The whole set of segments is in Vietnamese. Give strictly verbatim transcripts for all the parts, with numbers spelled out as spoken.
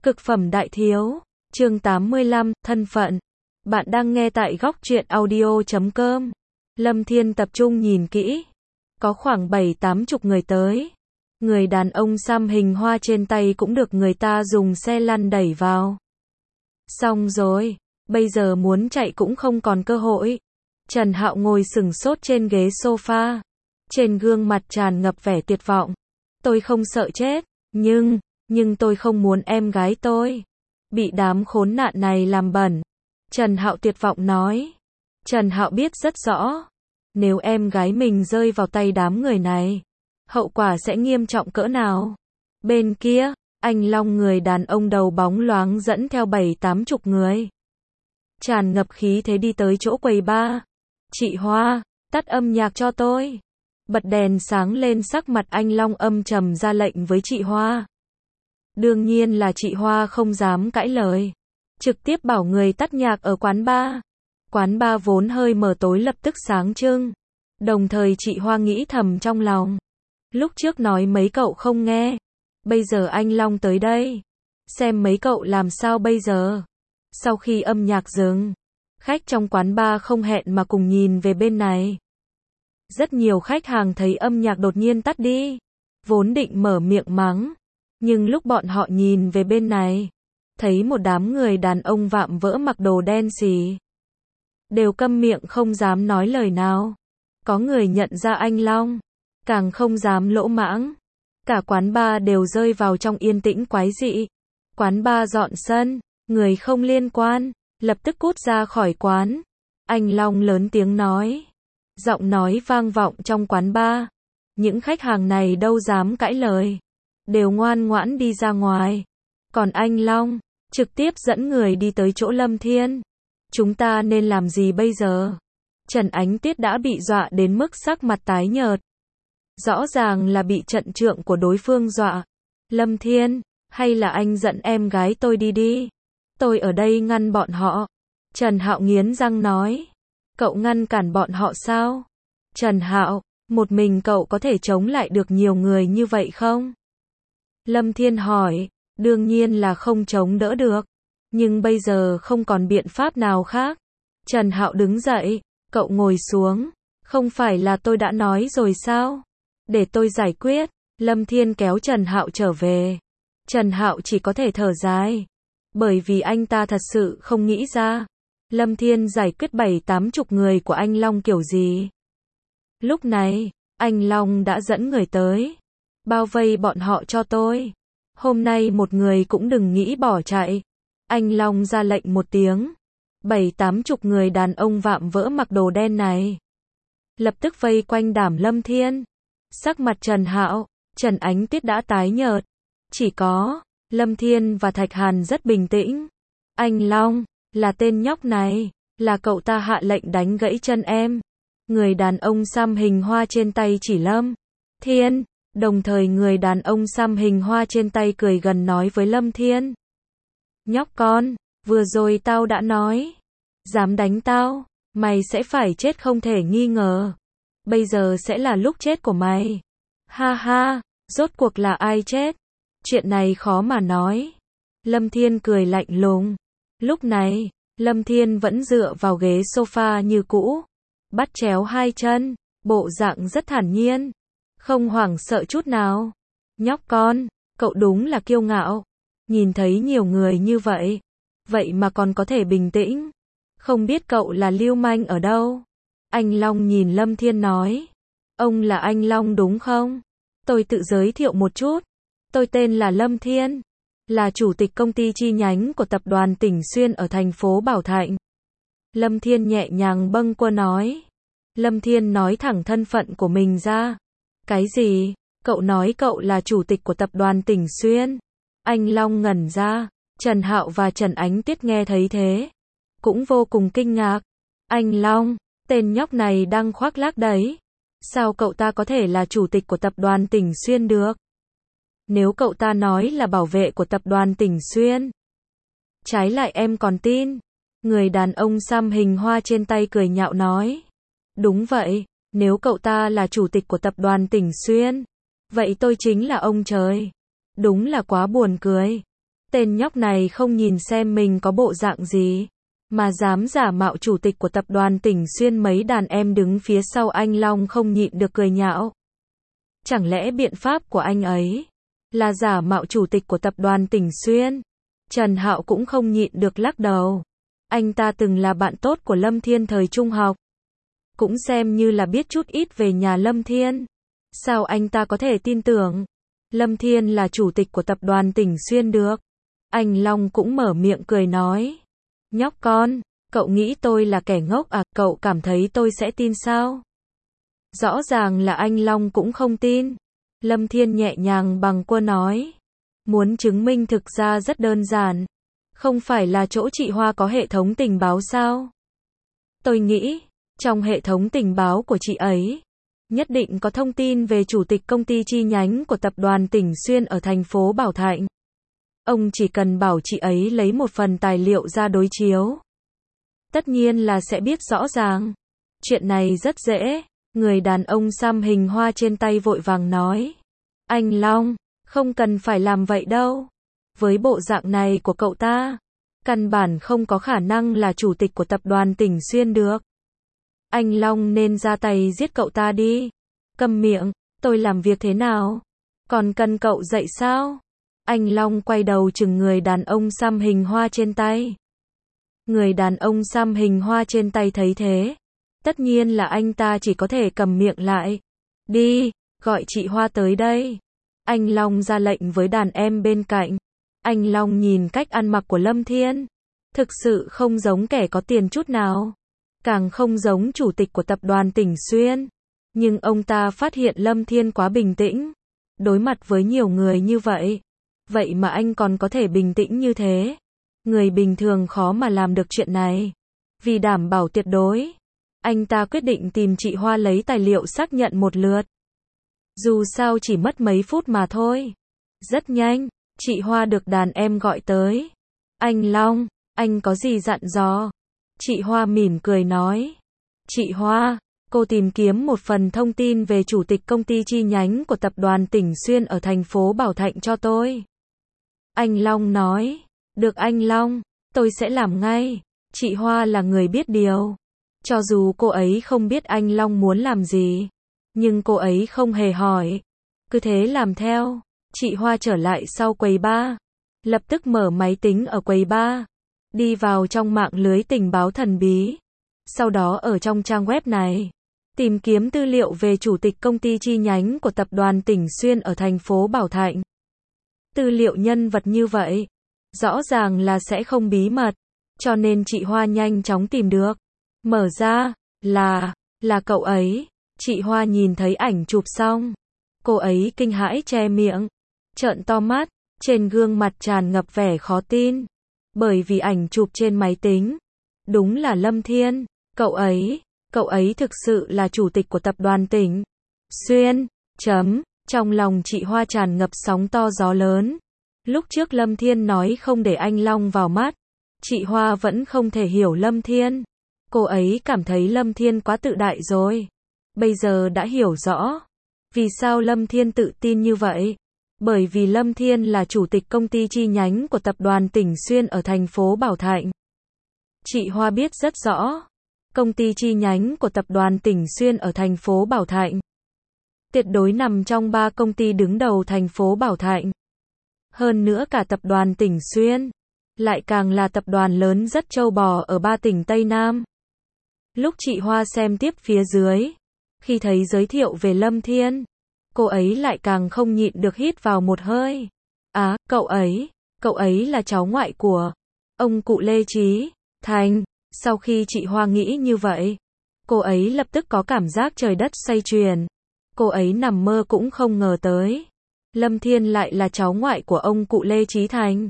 Cực phẩm đại thiếu, chương tám mươi lăm, thân phận. Bạn đang nghe tại góc truyện audio chấm com. Lâm Thiên tập trung nhìn kỹ. Có khoảng bảy tám chục người tới. Người đàn ông xăm hình hoa trên tay cũng được người ta dùng xe lăn đẩy vào. Xong rồi, bây giờ muốn chạy cũng không còn cơ hội. Trần Hạo ngồi sững sốt trên ghế sofa. Trên gương mặt tràn ngập vẻ tuyệt vọng. Tôi không sợ chết, nhưng... Nhưng tôi không muốn em gái tôi bị đám khốn nạn này làm bẩn. Trần Hạo tuyệt vọng nói. Trần Hạo biết rất rõ, nếu em gái mình rơi vào tay đám người này, hậu quả sẽ nghiêm trọng cỡ nào. Bên kia, anh Long người đàn ông đầu bóng loáng dẫn theo bảy tám chục người. Tràn ngập khí thế đi tới chỗ quầy bar. Chị Hoa, tắt âm nhạc cho tôi. Bật đèn sáng lên, sắc mặt anh Long âm trầm ra lệnh với chị Hoa. Đương nhiên là chị Hoa không dám cãi lời. Trực tiếp bảo người tắt nhạc ở quán bar. Quán bar vốn hơi mờ tối lập tức sáng trưng. Đồng thời chị Hoa nghĩ thầm trong lòng. Lúc trước nói mấy cậu không nghe. Bây giờ anh Long tới đây. Xem mấy cậu làm sao bây giờ. Sau khi âm nhạc dừng, khách trong quán bar không hẹn mà cùng nhìn về bên này. Rất nhiều khách hàng thấy âm nhạc đột nhiên tắt đi. Vốn định mở miệng mắng. Nhưng lúc bọn họ nhìn về bên này, thấy một đám người đàn ông vạm vỡ mặc đồ đen xì. Đều câm miệng không dám nói lời nào. Có người nhận ra anh Long, càng không dám lỗ mãng. Cả quán bar đều rơi vào trong yên tĩnh quái dị. Quán bar dọn sân, người không liên quan, lập tức cút ra khỏi quán. Anh Long lớn tiếng nói. Giọng nói vang vọng trong quán bar. Những khách hàng này đâu dám cãi lời. Đều ngoan ngoãn đi ra ngoài. Còn anh Long, trực tiếp dẫn người đi tới chỗ Lâm Thiên. Chúng ta nên làm gì bây giờ? Trần Ánh Tuyết đã bị dọa đến mức sắc mặt tái nhợt. Rõ ràng là bị trận trượng của đối phương dọa. Lâm Thiên, hay là anh dẫn em gái tôi đi đi. Tôi ở đây ngăn bọn họ. Trần Hạo nghiến răng nói. Cậu ngăn cản bọn họ sao? Trần Hạo, một mình cậu có thể chống lại được nhiều người như vậy không? Lâm Thiên hỏi. Đương nhiên là không chống đỡ được. Nhưng bây giờ không còn biện pháp nào khác. Trần Hạo đứng dậy. Cậu ngồi xuống. Không phải là tôi đã nói rồi sao? Để tôi giải quyết. Lâm Thiên kéo Trần Hạo trở về. Trần Hạo chỉ có thể thở dài. Bởi vì anh ta thật sự không nghĩ ra. Lâm Thiên giải quyết bảy tám chục người của anh Long kiểu gì. Lúc này, anh Long đã dẫn người tới. Bao vây bọn họ cho tôi. Hôm nay một người cũng đừng nghĩ bỏ chạy. Anh Long ra lệnh một tiếng. Bảy tám chục người đàn ông vạm vỡ mặc đồ đen này lập tức vây quanh đảm Lâm Thiên. Sắc mặt Trần Hạo, Trần Ánh Tuyết đã tái nhợt. Chỉ có Lâm Thiên và Thạch Hàn rất bình tĩnh. Anh Long, là tên nhóc này, là cậu ta hạ lệnh đánh gãy chân em. Người đàn ông xăm hình hoa trên tay chỉ Lâm Thiên. Đồng thời người đàn ông xăm hình hoa trên tay cười gần nói với Lâm Thiên. Nhóc con, vừa rồi tao đã nói. Dám đánh tao, mày sẽ phải chết không thể nghi ngờ. Bây giờ sẽ là lúc chết của mày. Ha ha, rốt cuộc là ai chết? Chuyện này khó mà nói. Lâm Thiên cười lạnh lùng. Lúc này, Lâm Thiên vẫn dựa vào ghế sofa như cũ. Bắt chéo hai chân, bộ dạng rất thản nhiên. Không hoảng sợ chút nào. Nhóc con, cậu đúng là kiêu ngạo. Nhìn thấy nhiều người như vậy. Vậy mà còn có thể bình tĩnh. Không biết cậu là lưu manh ở đâu. Anh Long nhìn Lâm Thiên nói. Ông là anh Long đúng không? Tôi tự giới thiệu một chút. Tôi tên là Lâm Thiên. Là chủ tịch công ty chi nhánh của tập đoàn Tỉnh Xuyên ở thành phố Bảo Thạnh. Lâm Thiên nhẹ nhàng bâng quơ nói. Lâm Thiên nói thẳng thân phận của mình ra. Cái gì? Cậu nói cậu là chủ tịch của tập đoàn Tỉnh Xuyên? Anh Long ngẩn ra. Trần Hạo và Trần Ánh Tuyết nghe thấy thế, cũng vô cùng kinh ngạc. Anh Long, tên nhóc này đang khoác lác đấy. Sao cậu ta có thể là chủ tịch của tập đoàn Tỉnh Xuyên được? Nếu cậu ta nói là bảo vệ của tập đoàn Tỉnh Xuyên, trái lại em còn tin. Người đàn ông xăm hình hoa trên tay cười nhạo nói. Đúng vậy, nếu cậu ta là chủ tịch của tập đoàn Tỉnh Xuyên, vậy tôi chính là ông trời. Đúng là quá buồn cười. Tên nhóc này không nhìn xem mình có bộ dạng gì, mà dám giả mạo chủ tịch của tập đoàn Tỉnh Xuyên. Mấy đàn em đứng phía sau anh Long không nhịn được cười nhạo. Chẳng lẽ biện pháp của anh ấy là giả mạo chủ tịch của tập đoàn Tỉnh Xuyên? Trần Hạo cũng không nhịn được lắc đầu. Anh ta từng là bạn tốt của Lâm Thiên thời trung học, cũng xem như là biết chút ít về nhà Lâm Thiên. Sao anh ta có thể tin tưởng Lâm Thiên là chủ tịch của tập đoàn Tỉnh Xuyên được? Anh Long cũng mở miệng cười nói. Nhóc con, cậu nghĩ tôi là kẻ ngốc à? Cậu cảm thấy tôi sẽ tin sao? Rõ ràng là anh Long cũng không tin. Lâm Thiên nhẹ nhàng bằng quơ nói. Muốn chứng minh thực ra rất đơn giản. Không phải là chỗ chị Hoa có hệ thống tình báo sao? Tôi nghĩ, trong hệ thống tình báo của chị ấy, nhất định có thông tin về chủ tịch công ty chi nhánh của tập đoàn Tỉnh Xuyên ở thành phố Bảo Thạnh. Ông chỉ cần bảo chị ấy lấy một phần tài liệu ra đối chiếu, tất nhiên là sẽ biết rõ ràng. Chuyện này rất dễ. Người đàn ông xăm hình hoa trên tay vội vàng nói. Anh Long, không cần phải làm vậy đâu. Với bộ dạng này của cậu ta, căn bản không có khả năng là chủ tịch của tập đoàn Tỉnh Xuyên được. Anh Long nên ra tay giết cậu ta đi. Câm miệng, tôi làm việc thế nào? Còn cần cậu dạy sao? Anh Long quay đầu chừng người đàn ông xăm hình hoa trên tay. Người đàn ông xăm hình hoa trên tay thấy thế, tất nhiên là anh ta chỉ có thể cầm miệng lại. Đi, gọi chị Hoa tới đây. Anh Long ra lệnh với đàn em bên cạnh. Anh Long nhìn cách ăn mặc của Lâm Thiên, thực sự không giống kẻ có tiền chút nào, càng không giống chủ tịch của tập đoàn Tỉnh Xuyên. Nhưng ông ta phát hiện Lâm Thiên quá bình tĩnh. Đối mặt với nhiều người như vậy, vậy mà anh còn có thể bình tĩnh như thế. Người bình thường khó mà làm được chuyện này. Vì đảm bảo tuyệt đối, anh ta quyết định tìm chị Hoa lấy tài liệu xác nhận một lượt. Dù sao chỉ mất mấy phút mà thôi. Rất nhanh, chị Hoa được đàn em gọi tới. Anh Long, anh có gì dặn dò? Chị Hoa mỉm cười nói. Chị Hoa, cô tìm kiếm một phần thông tin về chủ tịch công ty chi nhánh của tập đoàn Tỉnh Xuyên ở thành phố Bảo Thạnh cho tôi. Anh Long nói. Được anh Long, tôi sẽ làm ngay. Chị Hoa là người biết điều. Cho dù cô ấy không biết anh Long muốn làm gì, nhưng cô ấy không hề hỏi. Cứ thế làm theo. Chị Hoa trở lại sau quầy bar, lập tức mở máy tính ở quầy bar, đi vào trong mạng lưới tình báo thần bí. Sau đó ở trong trang web này, tìm kiếm tư liệu về chủ tịch công ty chi nhánh của tập đoàn Tỉnh Xuyên ở thành phố Bảo Thạnh. Tư liệu nhân vật như vậy, rõ ràng là sẽ không bí mật, cho nên chị Hoa nhanh chóng tìm được. Mở ra, là, là cậu ấy. Chị Hoa nhìn thấy ảnh chụp xong, cô ấy kinh hãi che miệng, trợn to mắt, trên gương mặt tràn ngập vẻ khó tin. Bởi vì ảnh chụp trên máy tính, đúng là Lâm Thiên. Cậu ấy, cậu ấy thực sự là chủ tịch của tập đoàn Tỉnh Xuyên. Chấm, trong lòng chị Hoa tràn ngập sóng to gió lớn. Lúc trước Lâm Thiên nói không để anh Long vào mắt, chị Hoa vẫn không thể hiểu Lâm Thiên. Cô ấy cảm thấy Lâm Thiên quá tự đại rồi. Bây giờ đã hiểu rõ vì sao Lâm Thiên tự tin như vậy. Bởi vì Lâm Thiên là chủ tịch công ty chi nhánh của tập đoàn Tỉnh Xuyên ở thành phố Bảo Thạnh. Chị Hoa biết rất rõ, công ty chi nhánh của tập đoàn Tỉnh Xuyên ở thành phố Bảo Thạnh tuyệt đối nằm trong ba công ty đứng đầu thành phố Bảo Thạnh. Hơn nữa cả tập đoàn Tỉnh Xuyên lại càng là tập đoàn lớn rất trâu bò ở ba tỉnh Tây Nam. Lúc chị Hoa xem tiếp phía dưới, khi thấy giới thiệu về Lâm Thiên, cô ấy lại càng không nhịn được hít vào một hơi. Á, à, cậu ấy, cậu ấy là cháu ngoại của ông cụ Lê Chí Thành. Sau khi chị Hoa nghĩ như vậy, cô ấy lập tức có cảm giác trời đất xoay chuyển. Cô ấy nằm mơ cũng không ngờ tới, Lâm Thiên lại là cháu ngoại của ông cụ Lê Chí Thành.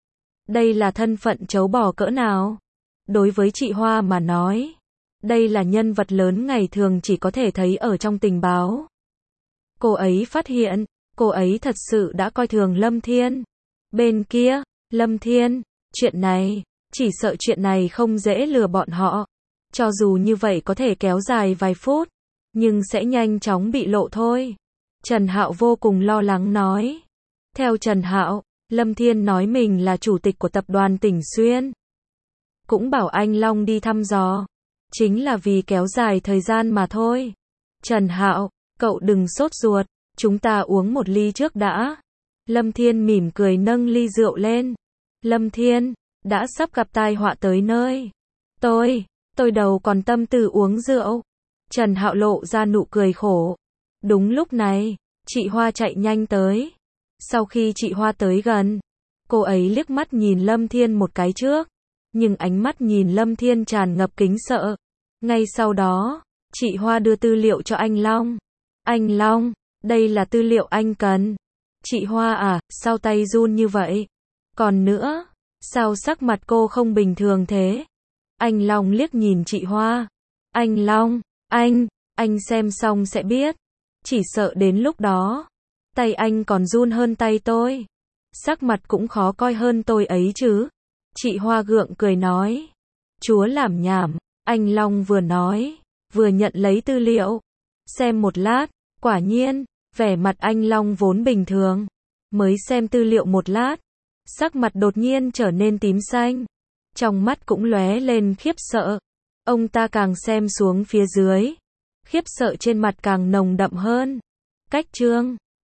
Đây là thân phận trấu bò cỡ nào? Đối với chị Hoa mà nói, đây là nhân vật lớn ngày thường chỉ có thể thấy ở trong tình báo. Cô ấy phát hiện, cô ấy thật sự đã coi thường Lâm Thiên. Bên kia, Lâm Thiên, chuyện này, chỉ sợ chuyện này không dễ lừa bọn họ. Cho dù như vậy có thể kéo dài vài phút, nhưng sẽ nhanh chóng bị lộ thôi. Trần Hạo vô cùng lo lắng nói. Theo Trần Hạo, Lâm Thiên nói mình là chủ tịch của tập đoàn Tỉnh Xuyên. Cũng bảo anh Long đi thăm dò. Chính là vì kéo dài thời gian mà thôi. Trần Hạo, cậu đừng sốt ruột, chúng ta uống một ly trước đã. Lâm Thiên mỉm cười nâng ly rượu lên. Lâm Thiên, đã sắp gặp tai họa tới nơi. Tôi, tôi đầu còn tâm tư uống rượu. Trần Hạo lộ ra nụ cười khổ. Đúng lúc này, chị Hoa chạy nhanh tới. Sau khi chị Hoa tới gần, cô ấy liếc mắt nhìn Lâm Thiên một cái trước. Nhưng ánh mắt nhìn Lâm Thiên tràn ngập kính sợ. Ngay sau đó, chị Hoa đưa tư liệu cho anh Long. Anh Long, đây là tư liệu anh cần. Chị Hoa à, sao tay run như vậy? Còn nữa, sao sắc mặt cô không bình thường thế? Anh Long liếc nhìn chị Hoa. Anh Long, anh, anh xem xong sẽ biết. Chỉ sợ đến lúc đó, tay anh còn run hơn tay tôi. Sắc mặt cũng khó coi hơn tôi ấy chứ. Chị Hoa gượng cười nói. Chúa làm nhảm, anh Long vừa nói, vừa nhận lấy tư liệu. Xem một lát, quả nhiên, vẻ mặt anh Long vốn bình thường. Mới xem tư liệu một lát, sắc mặt đột nhiên trở nên tím xanh. Trong mắt cũng lóe lên khiếp sợ. Ông ta càng xem xuống phía dưới, khiếp sợ trên mặt càng nồng đậm hơn. Cách chương